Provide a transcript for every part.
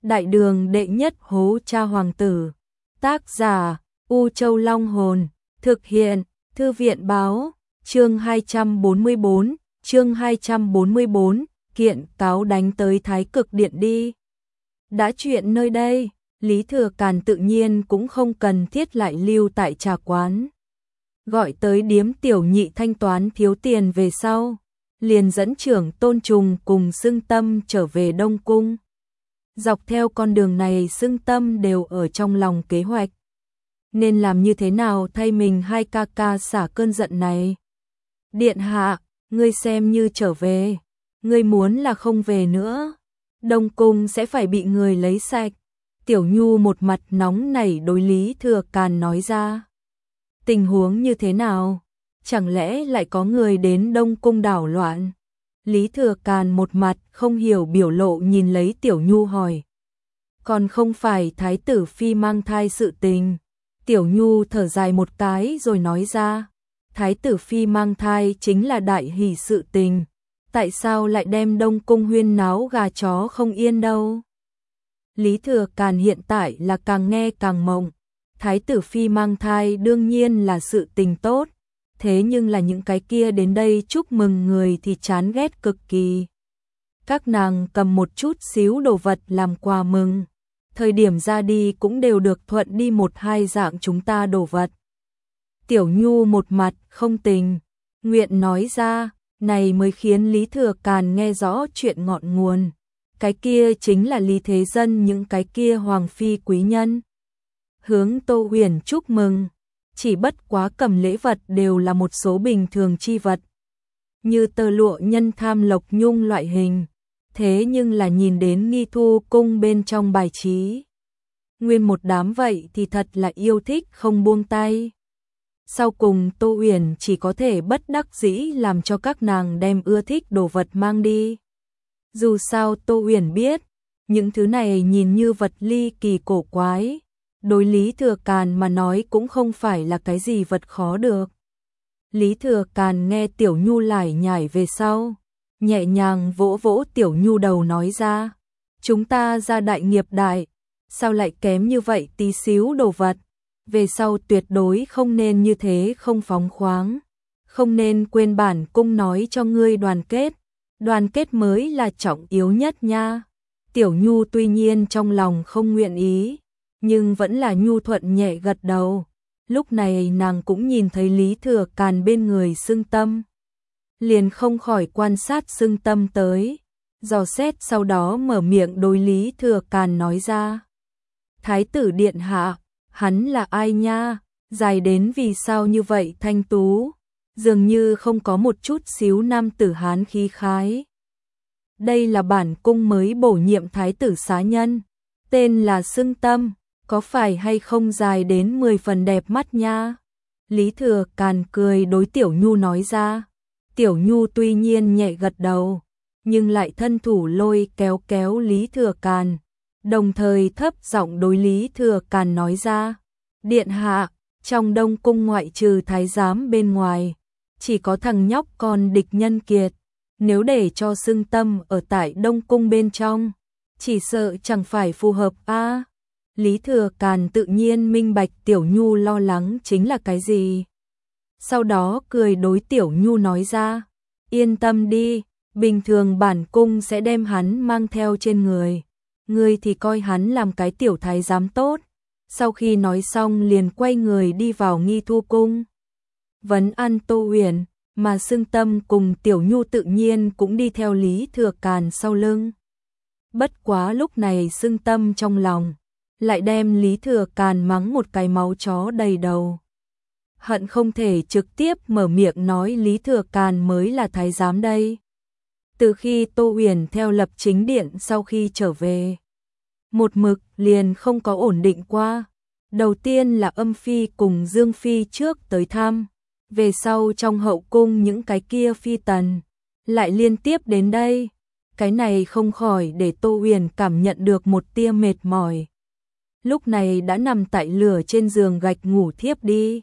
Đại đường đệ nhất hố cha hoàng tử. Tác giả U Châu Long Hồn. Thực hiện Thư viện Báo. Chương 244, kiện cáo đánh tới Thái Cực Điện đi. Đã chuyện nơi đây, Lý Thừa Càn tự nhiên cũng không cần thiết lại lưu tại trà quán. Gọi tới điếm tiểu nhị thanh toán thiếu tiền về sau, liền dẫn trưởng Tôn Trùng cùng Xưng Tâm trở về Đông Cung. Dọc theo con đường này Xưng Tâm đều ở trong lòng kế hoạch. Nên làm như thế nào thay mình hai ca ca xả cơn giận này? Điện hạ, ngươi xem như trở về, ngươi muốn là không về nữa, Đông Cung sẽ phải bị người lấy sạch. Tiểu Nhu một mặt nóng nảy đối Lý Thừa Càn nói ra. Tình huống như thế nào? Chẳng lẽ lại có người đến Đông Cung đảo loạn? Lý Thừa Càn một mặt không hiểu biểu lộ nhìn lấy Tiểu Nhu hỏi. Còn không phải Thái tử Phi mang thai sự tình. Tiểu Nhu thở dài một cái rồi nói ra. Thái tử Phi mang thai chính là đại hỷ sự tình. Tại sao lại đem Đông Cung huyên náo gà chó không yên đâu? Lý Thừa Càn hiện tại là càng nghe càng mộng. Thái tử Phi mang thai đương nhiên là sự tình tốt. Thế nhưng là những cái kia đến đây chúc mừng người thì chán ghét cực kỳ. Các nàng cầm một chút xíu đồ vật làm quà mừng. Thời điểm ra đi cũng đều được thuận đi một hai dạng chúng ta đồ vật. Tiểu Nhu một mặt không tình nguyện nói ra, này mới khiến Lý Thừa Càn nghe rõ chuyện ngọn nguồn. Cái kia chính là Lý Thế Dân, những cái kia hoàng phi quý nhân. Hướng Tô Huyền chúc mừng, chỉ bất quá cầm lễ vật đều là một số bình thường chi vật. Như tơ lụa nhân tham lộc nhung loại hình. Thế nhưng là nhìn đến Nghi Thu Cung bên trong bài trí. Nguyên một đám vậy thì thật là yêu thích không buông tay. Sau cùng Tô Huyền chỉ có thể bất đắc dĩ làm cho các nàng đem ưa thích đồ vật mang đi. Dù sao Tô Huyền biết, những thứ này nhìn như vật ly kỳ cổ quái. Đối Lý Thừa Càn mà nói cũng không phải là cái gì vật khó được. Lý Thừa Càn nghe Tiểu Nhu lải nhải về sau, nhẹ nhàng vỗ vỗ Tiểu Nhu đầu nói ra. Chúng ta ra đại nghiệp đại, sao lại kém như vậy tí xíu đồ vật? Về sau tuyệt đối không nên như thế không phóng khoáng. Không nên quên bản cung nói cho ngươi đoàn kết mới là trọng yếu nhất nha. Tiểu Nhu tuy nhiên trong lòng không nguyện ý, nhưng vẫn là nhu thuận nhẹ gật đầu. Lúc này nàng cũng nhìn thấy Lý Thừa Càn bên người Xưng Tâm. Liền không khỏi quan sát Xưng Tâm tới, dò xét sau đó mở miệng đối Lý Thừa Càn nói ra. Thái tử điện hạ, hắn là ai nha? Dài đến vì sao như vậy thanh tú? Dường như không có một chút xíu nam tử hán khí khái. Đây là bản cung mới bổ nhiệm thái tử xá nhân, tên là Xưng Tâm, có phải hay không dài đến 10 phần đẹp mắt nha? Lý Thừa Càn cười đối Tiểu Nhu nói ra. Tiểu Nhu tuy nhiên nhẹ gật đầu, nhưng lại thân thủ lôi kéo Lý Thừa Càn, đồng thời thấp giọng đối Lý Thừa Càn nói ra. Điện hạ, trong Đông Cung ngoại trừ thái giám bên ngoài, chỉ có thằng nhóc con địch nhân kiệt. Nếu để cho Xưng Tâm ở tại Đông Cung bên trong, chỉ sợ chẳng phải phù hợp a. Lý Thừa Càn tự nhiên minh bạch Tiểu Nhu lo lắng chính là cái gì. Sau đó cười đối Tiểu Nhu nói ra. Yên tâm đi, bình thường bản cung sẽ đem hắn mang theo trên người. Ngươi thì coi hắn làm cái tiểu thái giám tốt. Sau khi nói xong liền quay người đi vào Nghi Thu Cung. Vấn an Tô Huyền, mà Xưng Tâm cùng Tiểu Nhu tự nhiên cũng đi theo Lý Thừa Càn sau lưng. Bất quá lúc này Xưng Tâm trong lòng lại đem Lý Thừa Càn mắng một cái máu chó đầy đầu. Hận không thể trực tiếp mở miệng nói Lý Thừa Càn mới là thái giám đây. Từ khi Tô Huyền theo Lập Chính Điện sau khi trở về, một mực liền không có ổn định qua. Đầu tiên là Âm Phi cùng Dương Phi trước tới thăm, về sau trong hậu cung những cái kia phi tần lại liên tiếp đến đây. Cái này không khỏi để Tô Huyền cảm nhận được một tia mệt mỏi. Lúc này đã nằm tại lửa trên giường gạch ngủ thiếp đi.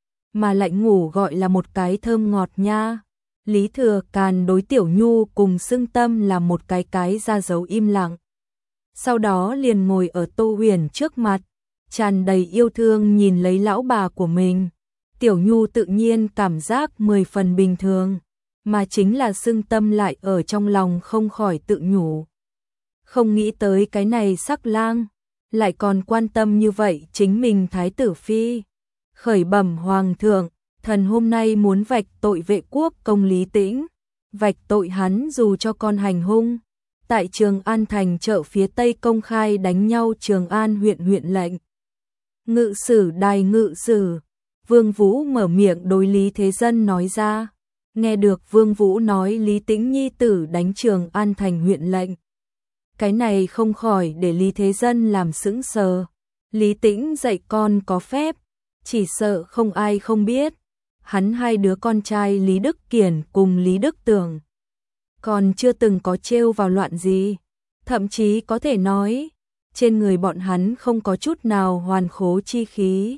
Mà lại ngủ gọi là một cái thơm ngọt nha. Lý Thừa Càn đối Tiểu Nhu cùng Xưng Tâm là một cái ra dấu im lặng. sau đó liền ngồi ở Tô Huyền trước mặt, tràn đầy yêu thương nhìn lấy lão bà của mình. Tiểu Nhu tự nhiên cảm giác 10 phần bình thường, mà chính là Sưng Tâm lại ở trong lòng không khỏi tự nhủ. Không nghĩ tới cái này sắc lang, lại còn quan tâm như vậy chính mình thái tử phi. Khởi bẩm hoàng thượng, thần hôm nay muốn vạch tội vệ quốc công Lý Tĩnh, vạch tội hắn dù cho con hành hung. Tại Trường An thành chợ phía Tây công khai đánh nhau Trường An huyện lệnh. Ngự sử đài ngự sử, Vương Vũ mở miệng đối Lý Thế Dân nói ra. Nghe được Vương Vũ nói Lý Tĩnh nhi tử đánh Trường An thành huyện lệnh. Cái này không khỏi để Lý Thế Dân làm sững sờ. Lý Tĩnh dạy con có phép, chỉ sợ không ai không biết. Hắn hai đứa con trai Lý Đức Kiển cùng Lý Đức Tường còn chưa từng có trêu vào loạn gì, thậm chí có thể nói, trên người bọn hắn không có chút nào hoàn khố chi khí.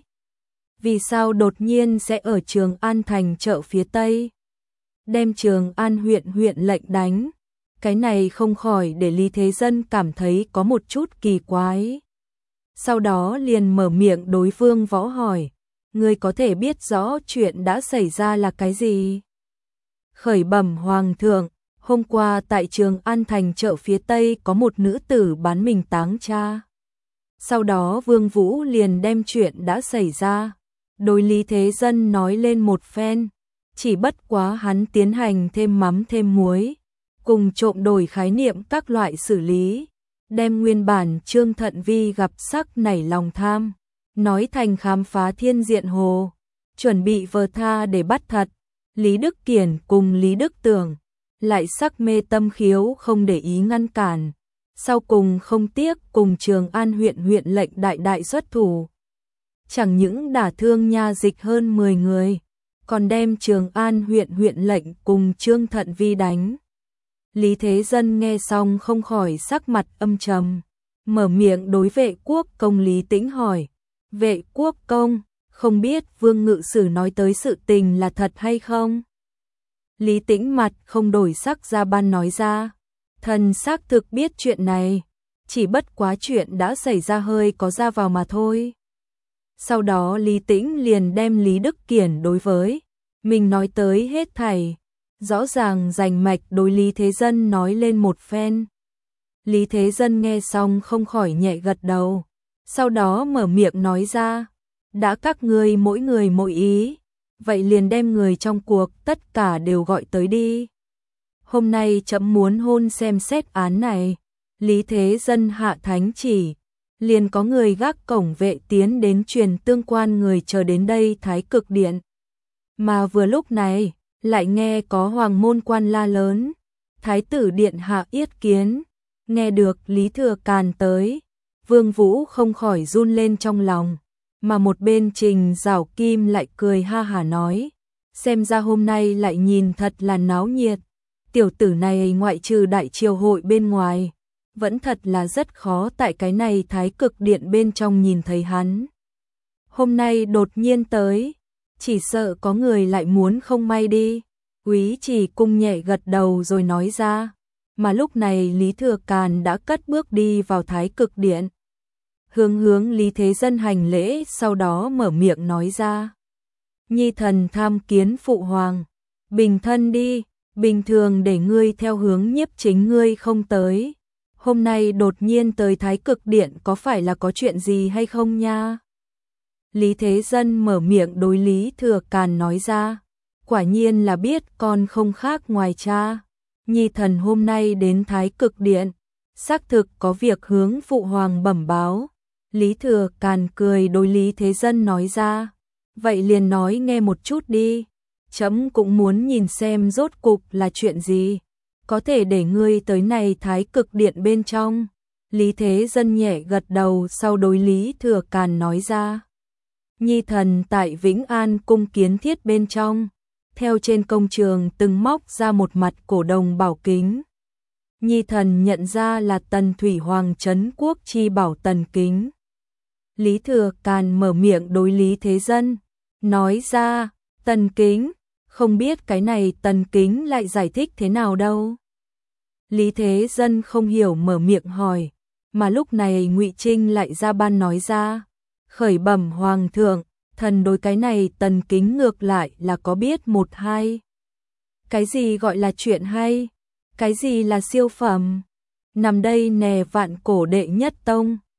Vì sao đột nhiên sẽ ở Trường An thành chợ phía Tây đem Trường An huyện lệnh đánh? Cái này không khỏi để Lý Thế Dân cảm thấy có một chút kỳ quái. Sau đó liền mở miệng đối Vương Võ hỏi, ngươi có thể biết rõ chuyện đã xảy ra là cái gì? Khởi bẩm hoàng thượng, hôm qua tại Trường An thành chợ phía Tây có một nữ tử bán mình táng cha. Sau đó Vương Vũ liền đem chuyện đã xảy ra đối Lý Thế Dân nói lên một phen, chỉ bất quá hắn tiến hành thêm mắm thêm muối, cùng trộm đổi khái niệm các loại xử lý, đem nguyên bản Trương Thận Vi gặp sắc nảy lòng tham, nói thành khám phá thiên diện hồ, chuẩn bị vờ tha để bắt thật. Lý Đức Kiển cùng Lý Đức Tường lại sắc mê tâm khiếu không để ý ngăn cản, sau cùng không tiếc cùng Trường An huyện lệnh đại xuất thủ. Chẳng những đả thương nha dịch hơn 10 người, còn đem Trường An huyện lệnh cùng Trương Thận Vi đánh. Lý Thế Dân nghe xong không khỏi sắc mặt âm trầm, mở miệng đối vệ quốc công Lý Tĩnh hỏi, vệ quốc công, không biết Vương Ngự Sử nói tới sự tình là thật hay không? Lý Tĩnh mặt không đổi sắc ra ban nói ra, thần xác thực biết chuyện này, chỉ bất quá chuyện đã xảy ra hơi có ra vào mà thôi. Sau đó Lý Tĩnh liền đem Lý Đức Kiển đối với mình nói tới hết thảy, rõ ràng rành mạch đối Lý Thế Dân nói lên một phen. Lý Thế Dân nghe xong không khỏi nhẹ gật đầu, sau đó mở miệng nói ra, đã các ngươi mỗi người mỗi ý, vậy liền đem người trong cuộc tất cả đều gọi tới đi. Hôm nay trẫm muốn hôn xem xét án này. Lý Thế Dân hạ thánh chỉ, liền có người gác cổng vệ tiến đến truyền tương quan người chờ đến đây Thái Cực Điện. Mà vừa lúc này, lại nghe có hoàng môn quan la lớn, Thái tử điện hạ yết kiến. Nghe được Lý Thừa Càn tới, Vương Vũ không khỏi run lên trong lòng, mà một bên Trình Giảo Kim lại cười ha hả nói, xem ra hôm nay lại nhìn thật là náo nhiệt, tiểu tử này ngoại trừ đại triều hội bên ngoài, vẫn thật là rất khó tại cái này Thái Cực Điện bên trong nhìn thấy hắn. Hôm nay đột nhiên tới, chỉ sợ có người lại muốn không may đi. Úy Chỉ Cung nhẹ gật đầu rồi nói ra, mà lúc này Lý Thừa Càn đã cất bước đi vào Thái Cực Điện. Hướng Lý Thế Dân hành lễ, sau đó mở miệng nói ra, nhi thần tham kiến phụ hoàng, bình thân đi, bình thường để ngươi theo hướng Nhiếp Chính ngươi không tới. Hôm nay đột nhiên tới Thái Cực Điện có phải là có chuyện gì hay không nha? Lý Thế Dân mở miệng đối Lý Thừa Càn nói ra, quả nhiên là biết con không khác ngoài cha. Nhi thần hôm nay đến Thái Cực Điện, xác thực có việc hướng phụ hoàng bẩm báo. Lý Thừa Càn cười đối Lý Thế Dân nói ra, vậy liền nói nghe một chút đi, trẫm cũng muốn nhìn xem rốt cục là chuyện gì, có thể để ngươi tới này Thái Cực Điện bên trong. Lý Thế Dân nhẹ gật đầu, sau đối Lý Thừa Càn nói ra, nhi thần tại Vĩnh An cung kiến thiết bên trong, theo trên công trường từng móc ra một mặt cổ đồng bảo kính. Nhi thần nhận ra là Tần Thủy Hoàng trấn quốc chi bảo tần kính. Lý Thừa Càn mở miệng đối Lý Thế Dân, nói ra, tần kính, không biết cái này tần kính lại giải thích thế nào đâu. Lý Thế Dân không hiểu mở miệng hỏi, mà lúc này Ngụy Trinh lại ra ban nói ra, khởi bẩm hoàng thượng, thần đối cái này Tần Kính ngược lại là có biết một hai. Cái gì gọi là chuyện hay? Cái gì là siêu phẩm? Nằm đây nè vạn cổ đệ nhất tông.